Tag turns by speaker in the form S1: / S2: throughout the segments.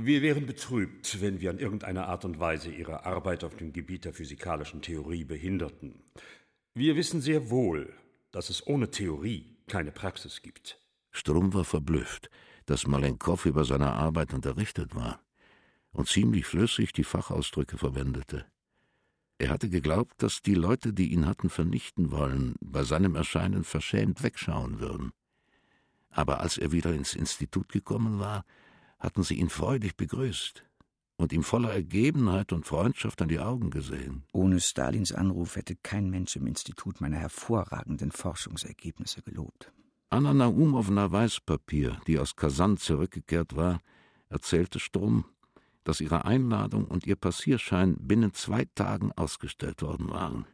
S1: Wir wären betrübt, wenn wir in irgendeiner Art und Weise Ihre Arbeit auf dem Gebiet der physikalischen Theorie behinderten. Wir wissen sehr wohl, dass es ohne Theorie keine Praxis gibt.
S2: Strum war verblüfft, dass Malenkow über seine Arbeit unterrichtet war und ziemlich flüssig die Fachausdrücke verwendete. Er hatte geglaubt, dass die Leute, die ihn hatten vernichten wollen, bei seinem Erscheinen verschämt wegschauen würden. Aber als er wieder ins Institut gekommen war, hatten sie ihn freudig begrüßt und ihm voller Ergebenheit und Freundschaft an die Augen gesehen.
S3: Ohne Stalins Anruf hätte kein Mensch im Institut meine hervorragenden Forschungsergebnisse gelobt.
S2: Anna Naumowna Weißpapier, die aus Kasan zurückgekehrt war, erzählte Strum, dass ihre Einladung und ihr Passierschein binnen 2 Tagen ausgestellt worden waren.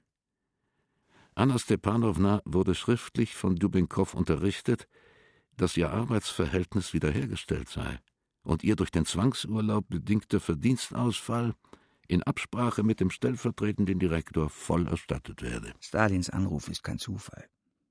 S2: Anna Stepanowna wurde schriftlich von Dubenkow unterrichtet, dass ihr Arbeitsverhältnis wiederhergestellt sei und ihr durch den Zwangsurlaub bedingter Verdienstausfall in Absprache mit dem stellvertretenden Direktor voll erstattet werde.
S3: Stalins Anruf ist kein Zufall.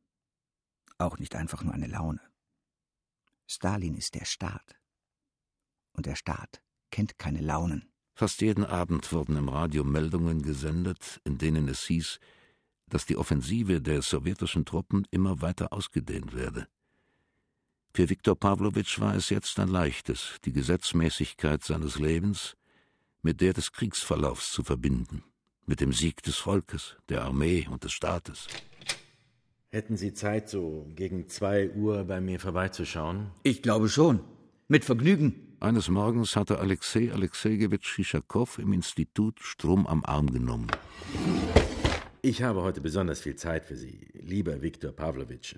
S3: Auch nicht einfach nur eine Laune. Stalin ist der Staat. Und der Staat kennt keine Launen.
S2: Fast jeden Abend wurden im Radio Meldungen gesendet, in denen es hieß, dass die Offensive der sowjetischen Truppen immer weiter ausgedehnt werde. Für Viktor Pawlowitsch war es jetzt ein leichtes, die Gesetzmäßigkeit seines Lebens mit der des Kriegsverlaufs zu verbinden, mit dem Sieg des Volkes, der Armee und des Staates.
S4: Hätten Sie Zeit, so gegen 2 Uhr bei mir vorbeizuschauen?
S3: Ich glaube schon. Mit Vergnügen.
S2: Eines Morgens hatte Alexei Alexejewitsch Schischakow im Institut Strum am Arm genommen.
S4: Ich habe heute besonders viel Zeit für Sie, lieber Viktor Pawlowitsch.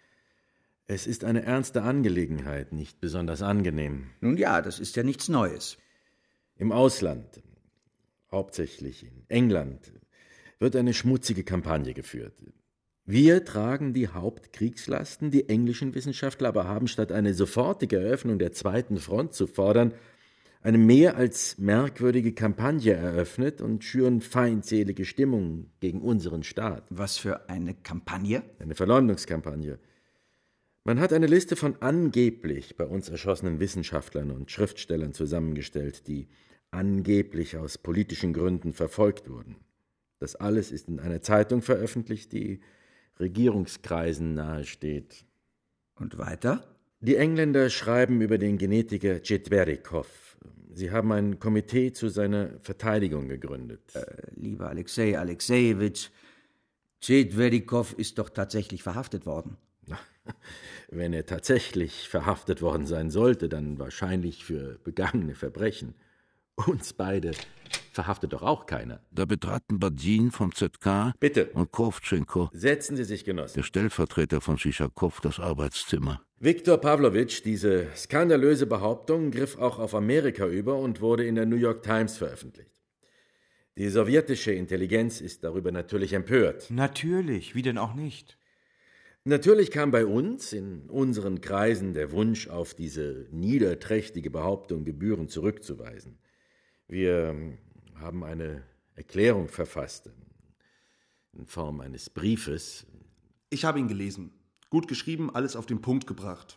S4: Es ist eine ernste Angelegenheit, nicht besonders angenehm.
S3: Nun ja, das ist ja nichts Neues.
S4: Im Ausland, hauptsächlich in England, wird eine schmutzige Kampagne geführt. Wir tragen die Hauptkriegslasten, die englischen Wissenschaftler aber haben, statt eine sofortige Eröffnung der 2. Front zu fordern, eine mehr als merkwürdige Kampagne eröffnet und schüren feindselige Stimmung gegen unseren Staat.
S3: Was für eine Kampagne?
S4: Eine Verleumdungskampagne. Man hat eine Liste von angeblich bei uns erschossenen Wissenschaftlern und Schriftstellern zusammengestellt, die angeblich aus politischen Gründen verfolgt wurden. Das alles ist in einer Zeitung veröffentlicht, die Regierungskreisen nahesteht.
S3: Und weiter?
S4: Die Engländer schreiben über den Genetiker Tschetwerikow. Sie haben ein Komitee zu seiner Verteidigung gegründet.
S3: Lieber Alexei Alexejewitsch, Tschetwerikow ist doch tatsächlich verhaftet worden.
S4: Wenn er tatsächlich verhaftet worden sein sollte, dann wahrscheinlich für begangene Verbrechen. Uns beide verhaftet doch auch keiner.
S2: Da betraten Badin vom ZK
S4: Bitte.
S2: Und Kowtschenko,
S4: Setzen Sie sich, Genosse.
S2: der Stellvertreter von Schischakow, das Arbeitszimmer.
S4: Viktor Pawlowitsch, diese skandalöse Behauptung griff auch auf Amerika über und wurde in der New York Times veröffentlicht. Die sowjetische Intelligenz ist darüber natürlich empört.
S5: Natürlich, wie denn auch nicht?
S4: Natürlich kam bei uns, in unseren Kreisen, der Wunsch auf diese niederträchtige Behauptung gebührend zurückzuweisen. Wir haben eine Erklärung verfasst, in Form eines Briefes.
S5: Ich habe ihn gelesen. Gut geschrieben, alles auf den Punkt gebracht.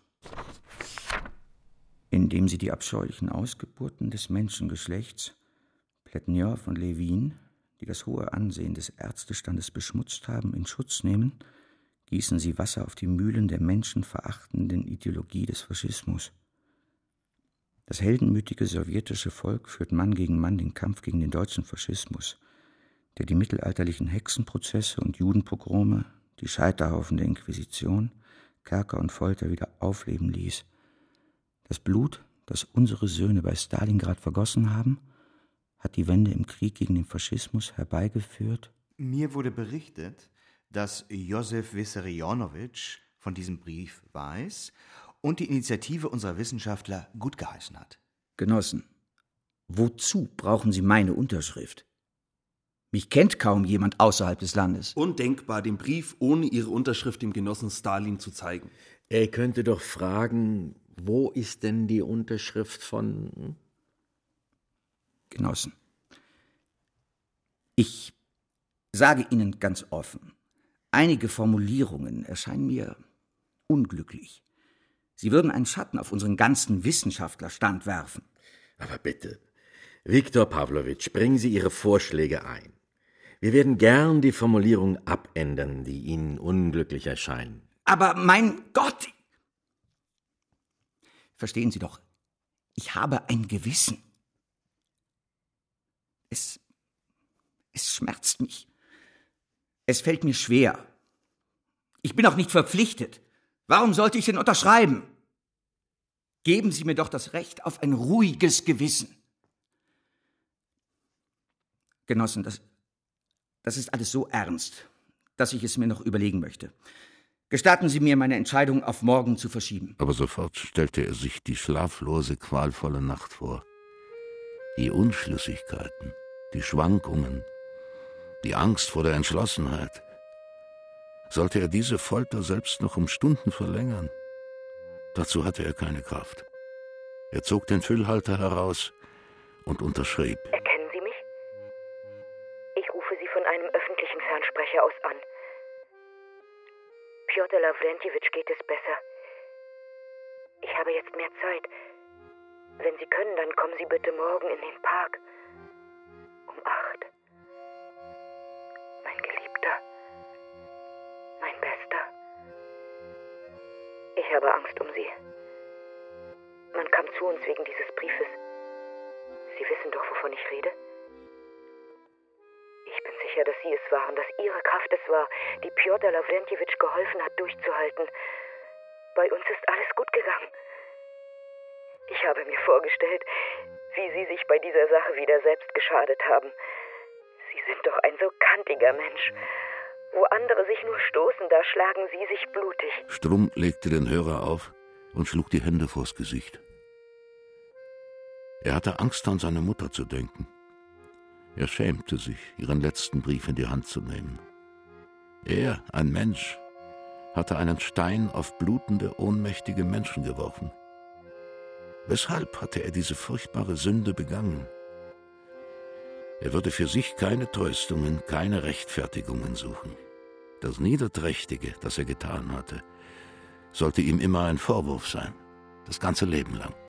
S3: Indem sie die abscheulichen Ausgeburten des Menschengeschlechts, Pletnjow und Levin, die das hohe Ansehen des Ärztestandes beschmutzt haben, in Schutz nehmen, gießen sie Wasser auf die Mühlen der menschenverachtenden Ideologie des Faschismus. Das heldenmütige sowjetische Volk führt Mann gegen Mann den Kampf gegen den deutschen Faschismus, der die mittelalterlichen Hexenprozesse und Judenpogrome, die Scheiterhaufen der Inquisition, Kerker und Folter wieder aufleben ließ. Das Blut, das unsere Söhne bei Stalingrad vergossen haben, hat die Wende im Krieg gegen den Faschismus herbeigeführt.
S5: Mir wurde berichtet, dass Josef Wissarionowitsch von diesem Brief weiß und die Initiative unserer Wissenschaftler gutgeheißen hat.
S3: Genossen, wozu brauchen Sie meine Unterschrift? Mich kennt kaum jemand außerhalb des Landes.
S5: Undenkbar, den Brief ohne Ihre Unterschrift dem Genossen Stalin zu zeigen.
S4: Er könnte doch fragen, wo ist denn die Unterschrift von...
S3: Genossen, ich sage Ihnen ganz offen, einige Formulierungen erscheinen mir unglücklich. Sie würden einen Schatten auf unseren ganzen Wissenschaftlerstand werfen.
S4: Aber bitte, Viktor Pawlowitsch, bringen Sie Ihre Vorschläge ein. Wir werden gern die Formulierung abändern, die Ihnen unglücklich erscheinen.
S3: Aber mein Gott! Verstehen Sie doch, ich habe ein Gewissen. Es schmerzt mich. Es fällt mir schwer. Ich bin auch nicht verpflichtet. Warum sollte ich denn unterschreiben? Geben Sie mir doch das Recht auf ein ruhiges Gewissen. Genossen, das ist alles so ernst, dass ich es mir noch überlegen möchte. Gestatten Sie mir, meine Entscheidung auf morgen zu verschieben.
S2: Aber sofort stellte er sich die schlaflose, qualvolle Nacht vor. Die Unschlüssigkeiten, die Schwankungen, die Angst vor der Entschlossenheit. Sollte er diese Folter selbst noch um Stunden verlängern? Dazu hatte er keine Kraft. Er zog den Füllhalter heraus und unterschrieb.
S6: Erkennen Sie mich? Ich rufe Sie von einem öffentlichen Fernsprecher aus an. Pjotr Lawrentjewitsch geht es besser. Ich habe jetzt mehr Zeit. Wenn Sie können, dann kommen Sie bitte morgen in den Park. Um 8. Mein Geliebter. Mein Bester. Ich habe Angst um Sie. Man kam zu uns wegen dieses Briefes. Sie wissen doch, wovon ich rede? Ich bin sicher, dass Sie es waren, dass Ihre Kraft es war, die Pjotr Lawrentjewitsch geholfen hat, durchzuhalten. Bei uns ist alles gut gegangen. Ich habe mir vorgestellt, wie Sie sich bei dieser Sache wieder selbst geschadet haben. Sie sind doch ein so kantiger Mensch. Wo andere sich nur stoßen, da schlagen Sie sich blutig.
S2: Strumm legte den Hörer auf und schlug die Hände vors Gesicht. Er hatte Angst, an seine Mutter zu denken. Er schämte sich, ihren letzten Brief in die Hand zu nehmen. Er, ein Mensch, hatte einen Stein auf blutende, ohnmächtige Menschen geworfen. Weshalb hatte er diese furchtbare Sünde begangen? Er würde für sich keine Tröstungen, keine Rechtfertigungen suchen. Das Niederträchtige, das er getan hatte, sollte ihm immer ein Vorwurf sein, das ganze Leben lang.